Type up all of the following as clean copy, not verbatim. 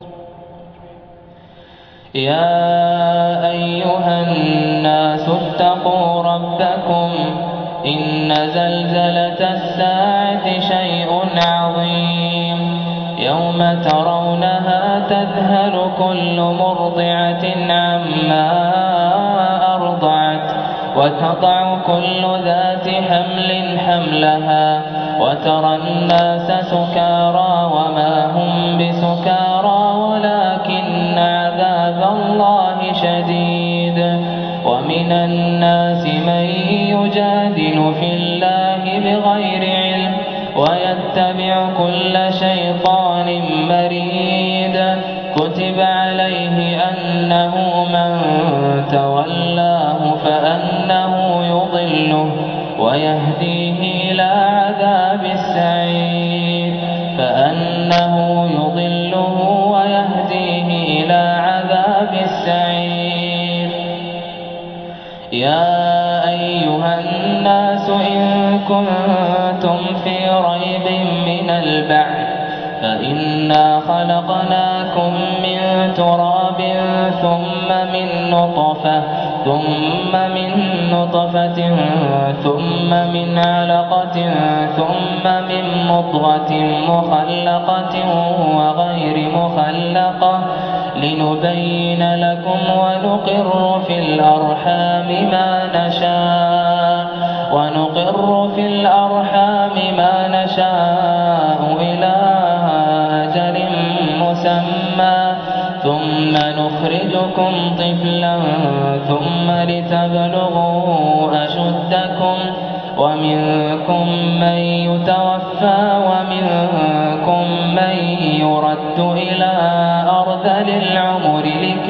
يا أيها الناس اتقوا ربكم إن زلزلة الساعة شيء عظيم يوم ترونها تذهل كل مرضعة عما أرضعت وتضع كل ذات حمل حملها وترى الناس سكارى وما هم بسكارى ولكن عذاب الله شديد. ومن الناس من يجادل في الله بغير علم ويتبع كل شيطان مريد. كتب عليه أنه من تولاه فأنه يضله ويهديه إلى عذاب السعير يا أيها الناس إن كنتم في ريب من البعث فإنا خلقناكم من تراب ثم من نطفة ثم من علقة ثم من مضغة مخلقة وغير مخلقة لنبين لكم ونقر في الأرحام ما نشاء إلى أجل مسمى ثم نخرجكم طفلا ثم لتبلغوا أشدكم ومنكم من يتوفى ومنكم من يرد إلى أرذل العمر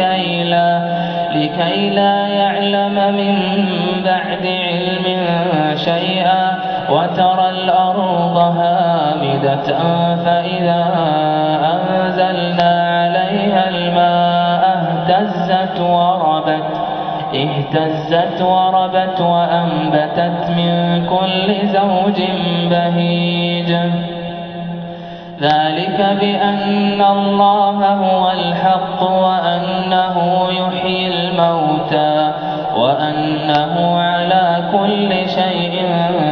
لكي لا يعلم من بعد علم شيئا وترى الأرض هامدة فإذا أنزلنا عليها الماء اهتزت وربت وأنبتت من كل زوج بهيج. ذلك بأن الله هو الحق وأنه يحيي الموتى وأنه على كل شيء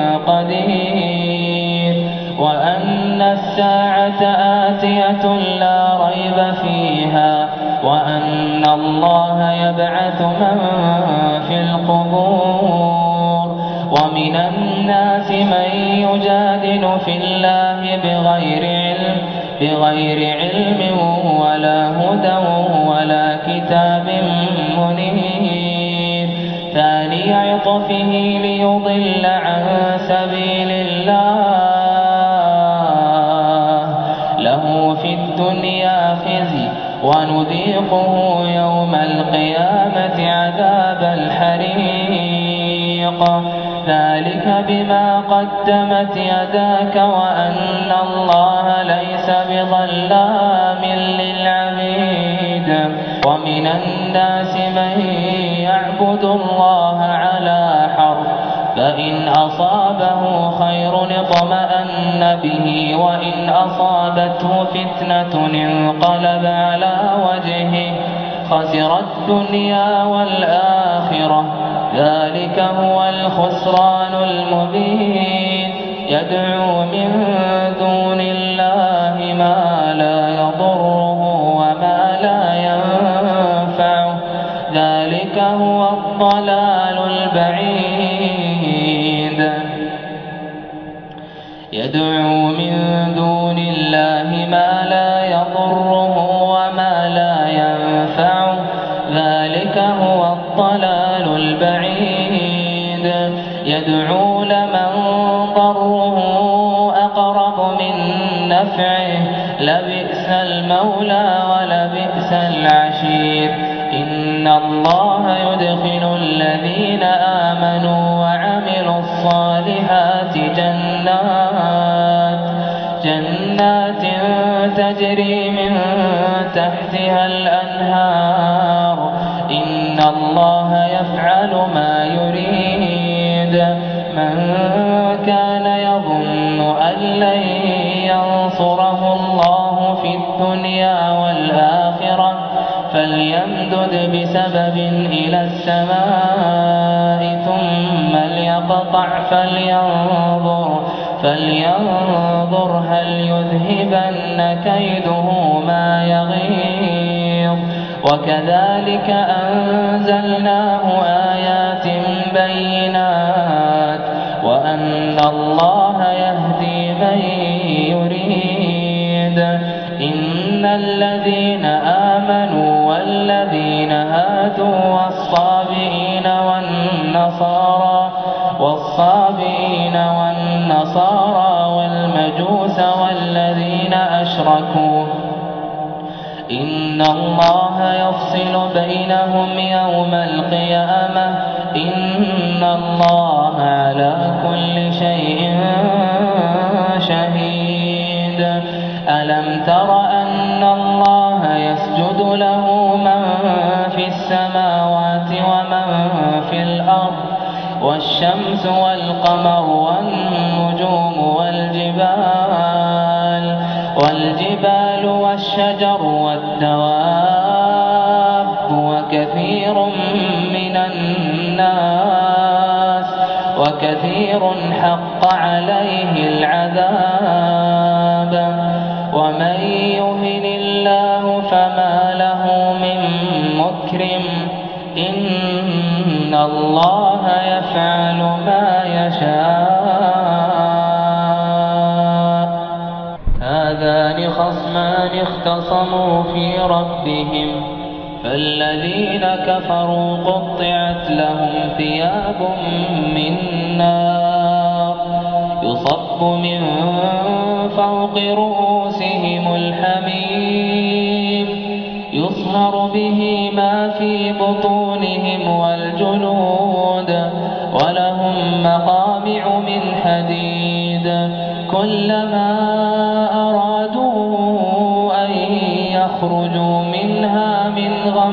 قدير وأن الساعة آتية لا ريب فيها وأن الله يبعث من في القبور. ومن الناس من يجادل في الله بغير علم ولا هدى ولا كتاب منير ثاني عطفه ليضل عن سبيل الله له في الدنيا خزي ونذيقه يوم القيامة عذاب الحريق. ذلك بما قدمت يداك وأن الله ليس بظلام للعبيد. ومن الناس من يعبد الله على حرف فإن أصابه خير اطمأن به وإن أصابته فتنة انقلب على وجهه خسر الدنيا والآخرة ذلك هو الخسران المبين. يدعو من دون الله ما لا يضره وما لا ينفعه ذلك هو الضلال البعيد. يدعو من دون الله ما لا يضره وما لا ينفعه ذلك هو الضلال البعيد. يدعو لمن ضره أقرب من نفعه لبئس المولى ولبئس العشير. إن الله يدخل الذين آمنوا وعملوا الصالحات جنات تجري من تحتها الأنهار إن الله يفعل ما يريد. من كان يظن أن لن ينصره الله في الدنيا الدنيا والآخرة فليمدد بسبب إلى السماء ثم ليقطع فلينظر هل يذهبن كيده ما يغيظ وكذلك أنزلناه آيات بينات وأن الله يهدي من يريد إن الذين آمنوا والذين هادوا والصابئين والنصارى والمجوس والذين أشركوا إن الله يفصل بينهم يوم القيامة إن الله على كل شيء شهيد ألم تر أن الله يسجد له من في السماوات ومن في الأرض والشمس والقمر والنجوم والجبال والشجر والدواب وكثير حق عليه العذاب ومن يهن الله فما له من مكرم إن الله يفعل ما يشاء هذان خصمان اختصموا في ربهم فالذين كفروا قطعت لهم ثياب من نار يصب من فوق رؤوسهم الحميم يصهر به ما في بطونهم والجلود ولهم مقامع من حديد كلما أرادوا أن يخرجوا منها من غم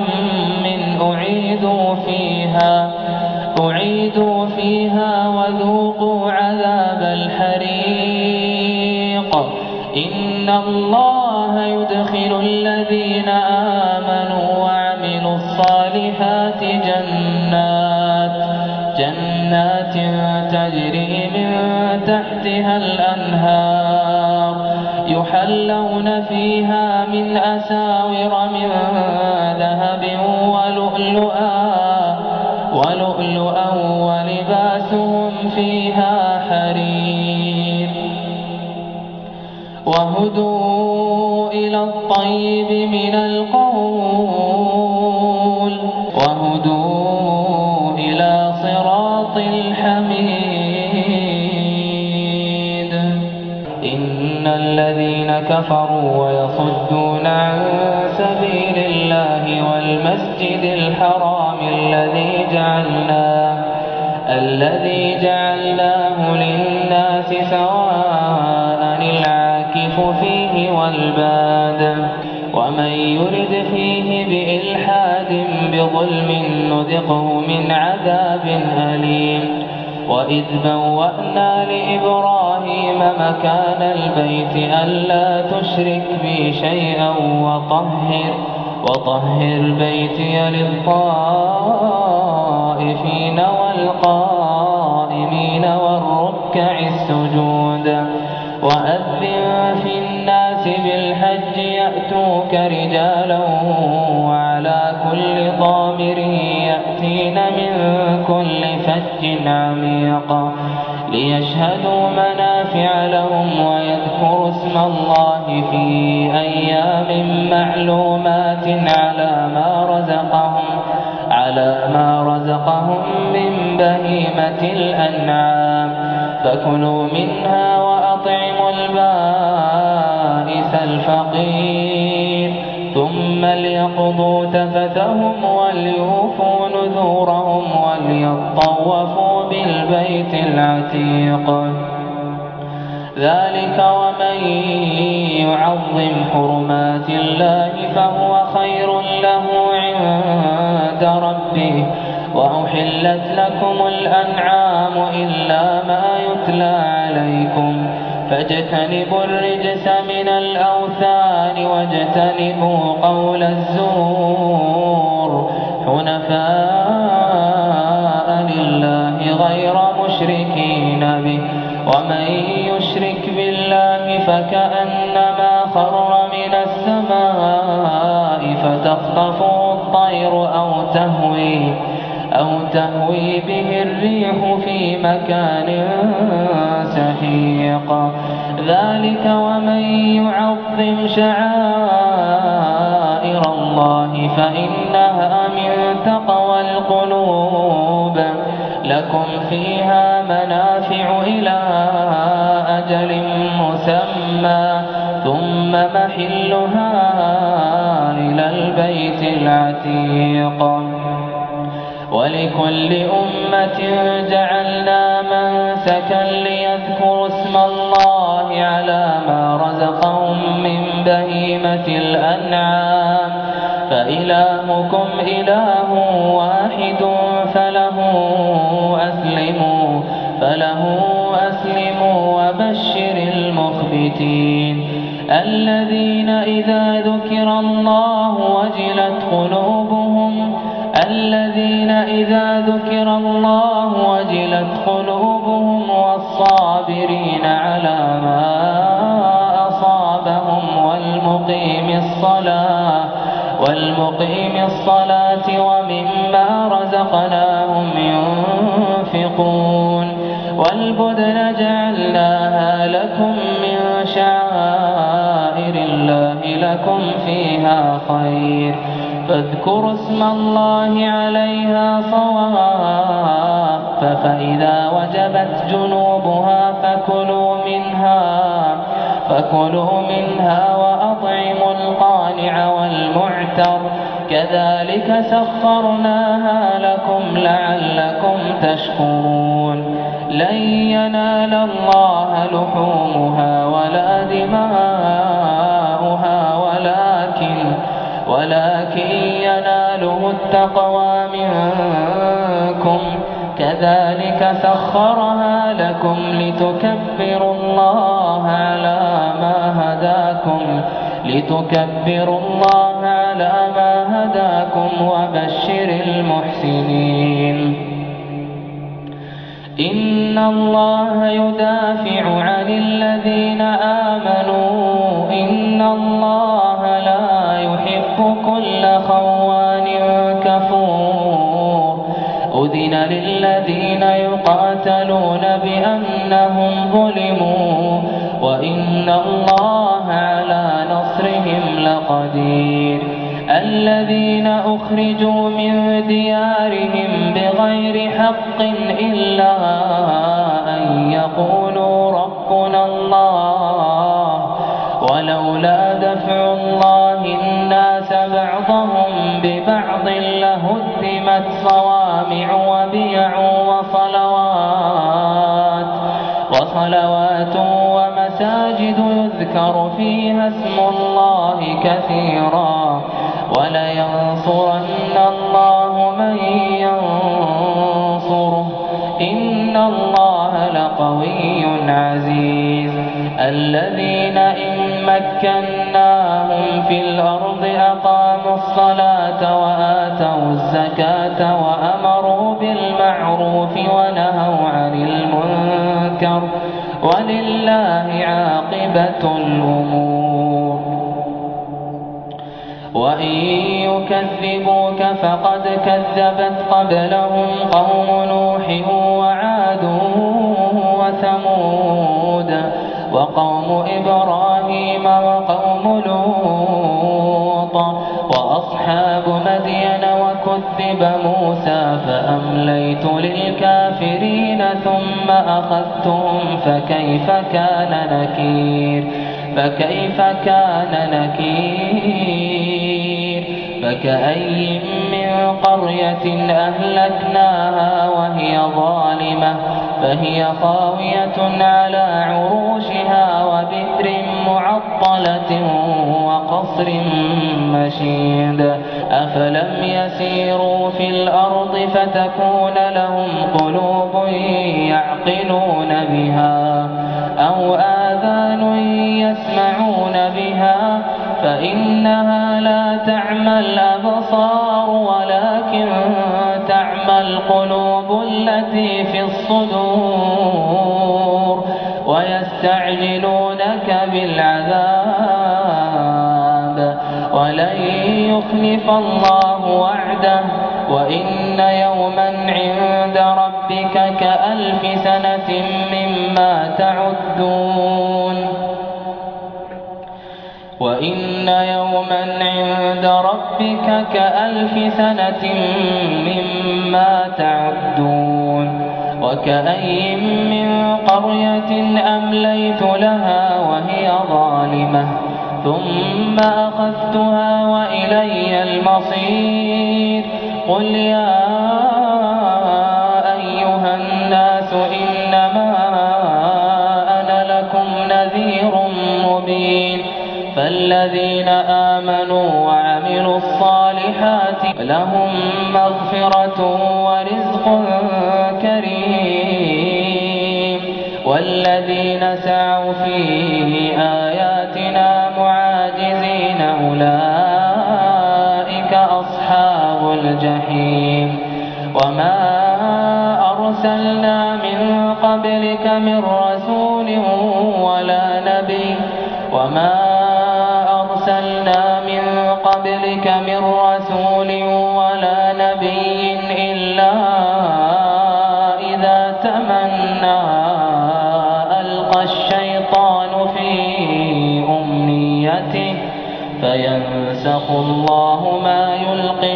أعيدوا فيها وذوقوا عذاب الحريق إن الله يدخل الذين آمنوا وعملوا الصالحات جنات تجري من تحتها الأنهار يحلون فيها من أساور من ذهب ولؤلؤا ولباسهم فيها حرير وهدوا إلى الطيب من القول وهدوا إلى صراط الحميد إن الذين كفروا ويصدون عن سبيل الله والمسجد الحرام الذي جعلناه للناس سواء العاكف فيه والباد ومن يرد فيه بإلحاد بظلم نذقه من عذاب أليم وإذ بوأنا لإبراهيم مكان البيت ألا تشرك بي شيئا وطهر بيتي للطائفين والقائمين والركع السجود وأذن في الناس بالحج يأتوك رجالا وعلى كل ضامر يأتين من كل فج عميق ليشهدوا منافع لهم ويذكروا اسم الله في أيام معلومات على ما رزقهم من بهيمة الأنعام فكلوا منها وأطعموا البائس الفقير ثم ليقضوا تفثهم وليوفوا نذورهم وليطوفوا بالبيت العتيق ذلك ومن يعظم حرمات الله فهو خير له عند ربه وأحلت لكم الأنعام إلا ما يتلى عليكم فاجتنبوا الرجس من الأوثان واجتنبوا قول الزور حنفاء لله غير مشركين به ومن يشرك بالله فكأنما خر من السماء فتخطفه الطير أو تهوي به الريح في مكان سحيق ذلك ومن يعظم شعائر الله فإنها من تقوى القلوب لكم فيها منافع إلى أجل مسمى ثم محلها إلى البيت العتيق ولكل أمة جعلنا منسكا ليذكروا اسم الله على ما رزقهم من بهيمة الأنعام فإلهكم إله واحد فله أسلموا وبشر المخبتين الذين إذا ذكر الله وجلت قلوبهم والصابرين على ما أصابهم والمقيم الصلاة ومما رزقناهم ينفقون والبدن جعلناها لكم من شعائر الله لكم فيها خير فاذكروا اسم الله عليها صواف فإذا وجبت جنوبها فكلوا منها وأطعموا القانع والمعتر كذلك سخرناها لكم لعلكم تشكرون لن ينال الله لحومها ولا دماؤها ولكن يناله التقوى منكم كذلك سخرها لكم لتكبروا الله على ما هداكم وبشر المحسنين إن الله يدافع عن الذين آمنوا إن الله لا يحب كل خوان كفور أذن للذين يقاتلون بأنهم ظلموا وإن الله على نصرهم لقدير الذين أخرجوا من ديارهم بغير حق إلا أن يقولوا ربنا الله ولولا دفع الله الناس بعضهم ببعض لهدمت صوامع وبيع وصلوات ومساجد يذكر فيها اسم الله كثيرا ولينصرن الله من ينصره إن الله لقوي عزيز الذين إن مكناهم في الأرض أقاموا الصلاة وآتوا الزكاة وأمروا بالمعروف ونهوا عن المنكر ولله عاقبة الأمور وإن يكذبوك فقد كذبت قبلهم قوم نوح وعاد وثمود وقوم إبراهيم وقوم لوط وأصحاب مدين وكذب موسى فأمليت للكافرين ثم أخذتهم فكيف كان نكير فكأي من قرية أهلكناها وهي ظالمة فهي خاوية على عروشها وبئر معطلة وقصر مشيد أفلم يسيروا في الأرض فتكون لهم قلوب يعقلون بها أو آذان آذان يسمعون بها فإنها لا تعمى الأبصار ولكن تعمى القلوب التي في الصدور ويستعجلونك بالعذاب ولن يخلف الله وعده وإن يوما عند ربك كألف سنة مما تعدون وإن يوما عند ربك كألف سنة مما تعدون وكأي من قرية أمليت لها وهي ظالمة ثم أخذتها وإلي المصير قل يا أيها الناس إنما أنا لكم نذير مبين فالذين آمنوا وعملوا الصالحات لهم مغفرة ورزق كريم والذين سعوا في آياتنا معاجزين أولئك أصحاب الجحيم وما أرسلنا من قبلك من رسول ولا نبي إلا إذا تمنى ألقى الشيطان في أمنيته فينسخ الله ما يلقي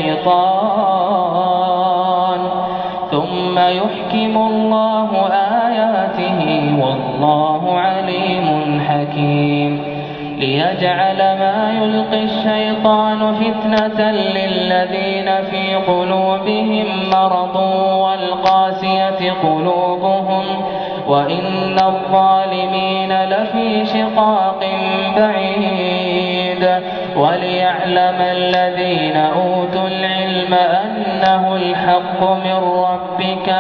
الشيطان ثم يحكم الله آياته والله عليم حكيم ليجعل ما يلقي الشيطان فتنة للذين في قلوبهم مرض والقاسية قلوبهم وإن الظالمين لفي شقاق بعيد وليعلم الذين أوتوا العلم أنه الحق من ربك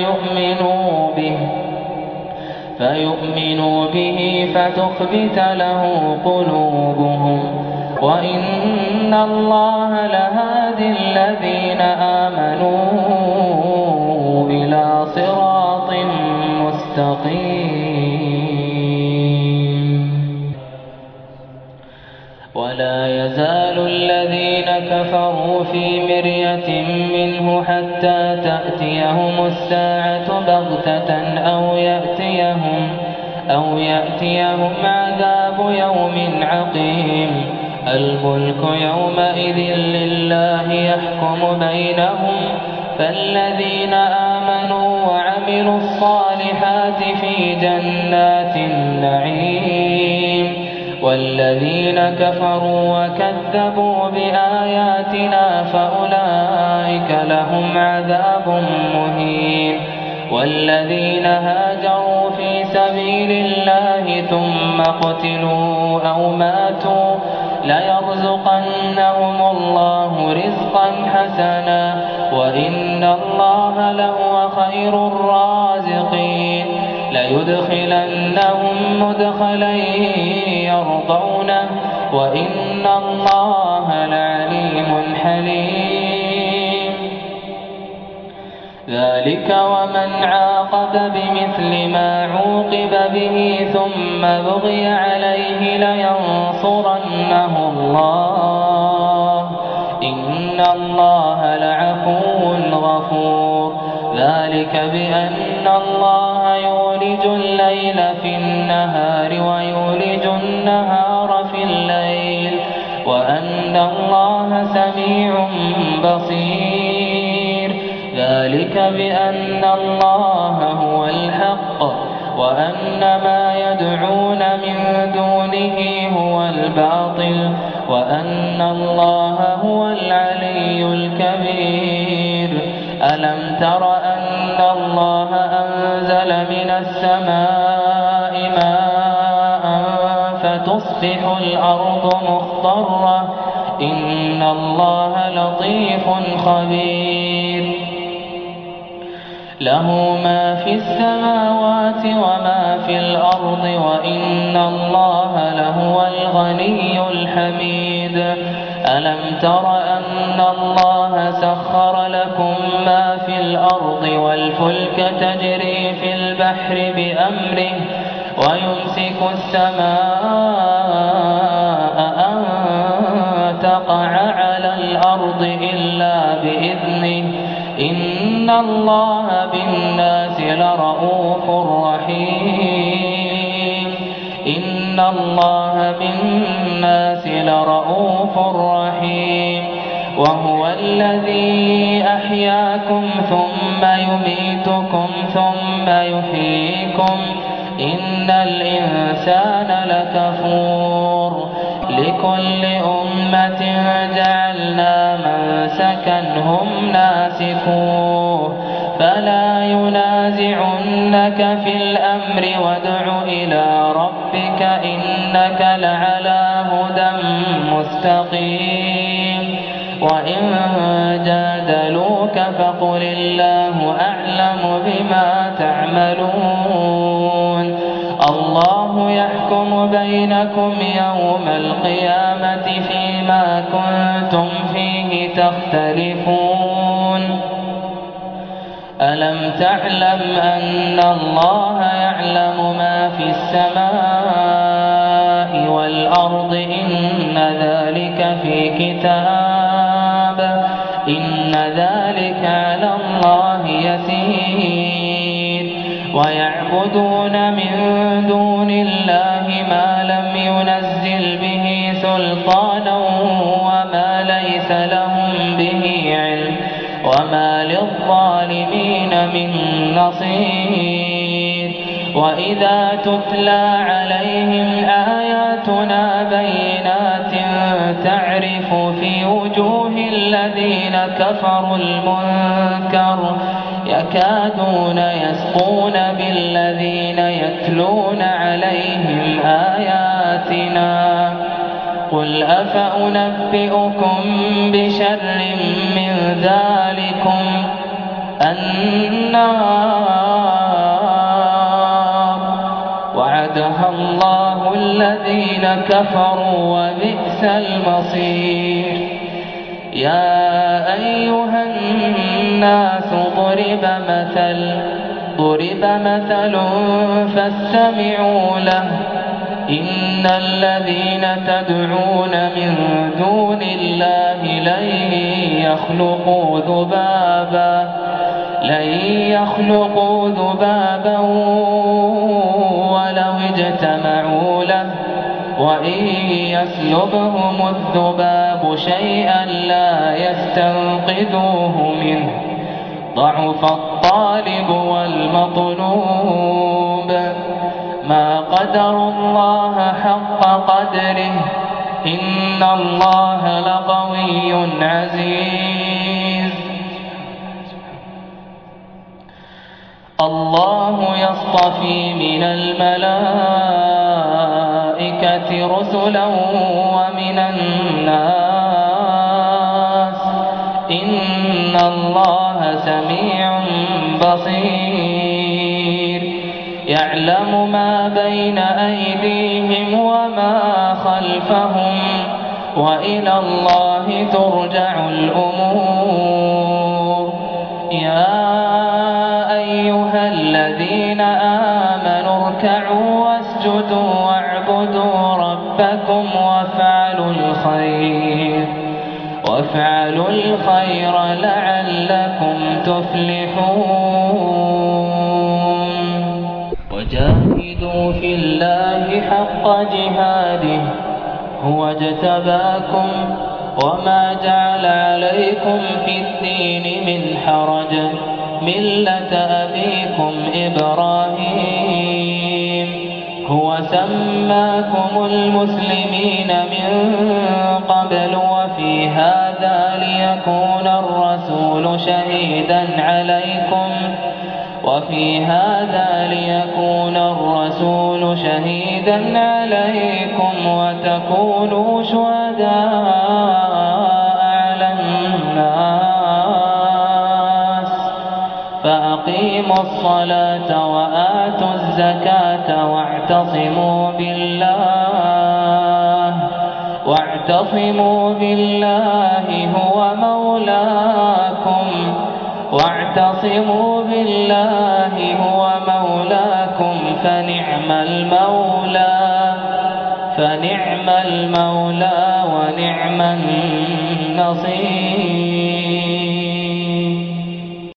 فيؤمنوا به فتخبت له قلوبهم وإن الله لهادي الذين آمنوا إلى صراط مستقيم ولا يزال الذين كفروا في مرية منه حتى تأتيهم الساعة بغتة أو يأتيهم عذاب يوم عقيم الملك يومئذ لله يحكم بينهم فالذين آمنوا وعملوا الصالحات في جنات النعيم والذين كفروا وكذبوا بآياتنا فأولئك لهم عذاب مهين والذين هاجروا في سبيل الله ثم قتلوا أو ماتوا ليرزقنهم الله رزقا حسنا وإن الله لهو خير الرازقين ليدخلنهم مدخلا يرضونه وإن الله لعليم حليم ذلك ومن عاقب بمثل ما عوقب به ثم بغي عليه لينصرنه الله إن الله لعفو غفور ذلك بأن الله يولج الليل في النهار ويولج النهار في الليل وأن الله سميع بصير ذلك بأن الله هو الحق وأن ما يدعون من دونه هو الباطل وأن الله هو العلي الكبير ألم تر أن الله أنزل من السماء ماء فتصبح الأرض مخضرة إن الله لطيف خبير له ما في السماوات وما في الأرض وإن الله لهو الغني الحميد. ألم تر أن الله سخر لكم ما في الأرض والفلك تجري في البحر بأمره ويمسك السماء أن تقع على الأرض إلا بإذنه إن الله بالناس لرءوف رحيم. إن الله بالناس لرءوف رحيم. وهو الذي أحياكم ثم يميتكم ثم يحييكم إن الإنسان لكفور. لكل أمة جعلنا منسكا هم ناسكوه فلا ينازعنك في الأمر وادع إلى ربك إنك لعلى هدى مستقيم. وإن جادلوك فقل الله أعلم بما تعملون. الله يحكم بينكم يوم القيامة فيما كنتم فيه تختلفون. ألم تعلم أن الله يعلم ما في السماء والأرض إن ذلك في كتاب إن ذلك على الله يسير. ويعبدون من دون الله ما لم ينزل به سلطانا وما ليس لهم به علم وما للظالمين من نصير. وإذا تتلى عليهم آياتنا بينات تعرف في وجوه الذين كفروا المنكر يكادون يسقون بالذين يتلون عليهم آياتنا. قل أفأنبئكم بشر من ذلكم النار وعدها الله الذين كفروا وبئس المصير. يا أيها الناس ضرب مثل فاستمعوا له إن الذين تدعون من دون الله لن يخلقوا ذبابا ولو اجتمعوا له وإن يسلبهم الذباب شيئا لا يستنقذوه منه ضعف الطالب والمطلوب. ما قدر الله حق قدره إن الله لقوي عزيز. الله يصطفي من الملائكة رسلا ومن الناس إن الله سميع بصير. يعلم ما بين أيديهم وما خلفهم وإلى الله ترجع الأمور. يا أيها الذين آمنوا اركعوا واسجدوا واعبدوا ربكم وافعلوا الخير لعلكم تفلحون. وجاهدوا في الله حق جهاده هو اجتباكم وما جعل عليكم في الدين من حرج ملة أبيكم إبراهيم هو سماكم المسلمين من قبل وفي هذا ليكون الرسول شهيدا عليكم وتكونوا شهداء على الناس وأقيموا الصلاة وآتوا الزكاة واعتصموا بالله هو مولاكم فنعم المولى ونعم النصير.